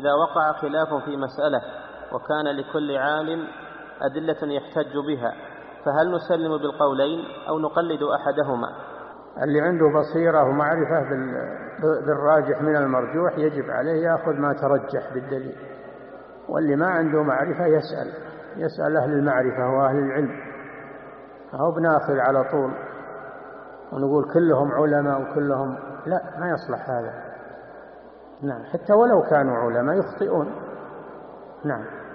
إذا وقع خلاف في مسألة وكان لكل عالم أدلة يحتج بها، فهل نسلم بالقولين أو نقلد أحدهما؟ اللي عنده بصيرة ومعرفة بالراجح من المرجوح يجب عليه يأخذ ما ترجح بالدليل، واللي ما عنده معرفة يسأل أهل المعرفة وأهل العلم، فهو بناخذ على طول ونقول كلهم علماء وكلهم لا، ما يصلح هذا. نعم، حتى ولو كانوا علماء يخطئون. نعم.